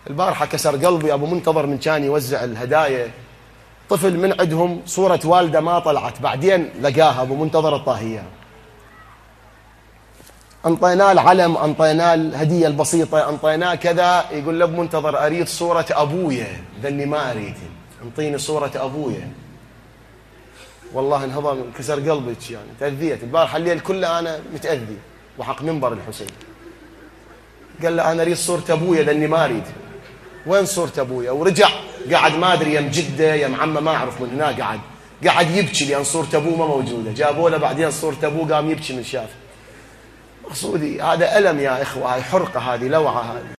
البارحة كسر قلبي أبو منتظر من كان يوزع الهدايا، طفل من عندهم صورة والده ما طلعت، بعدين لقاها أبو منتظر الطاهية، انطيناه العلم، انطيناه الهدية البسيطة، انطيناه كذا، يقول له أبو منتظر أريد صورة أبويا، ذني ما أريد، انطيني صورة أبويا. والله انهضم كسر قلبي يعني، تأذيت البارحة الليل كله أنا متأذي وحق منبر الحسين. قال له أنا أريد صورة أبويا لأني ما أريد. وين صورة أبويا؟ ورجع قاعد ما أدري يم جدة يم عمه ما أعرف من هنا، قاعد يبكي لأن صورة أبوه ما موجودة. جابوا له بعدين صورة أبوه قام يبكي من شاف. مقصودي هذا ألم يا إخوة، هاي حرقة، هذه لوعة هذه.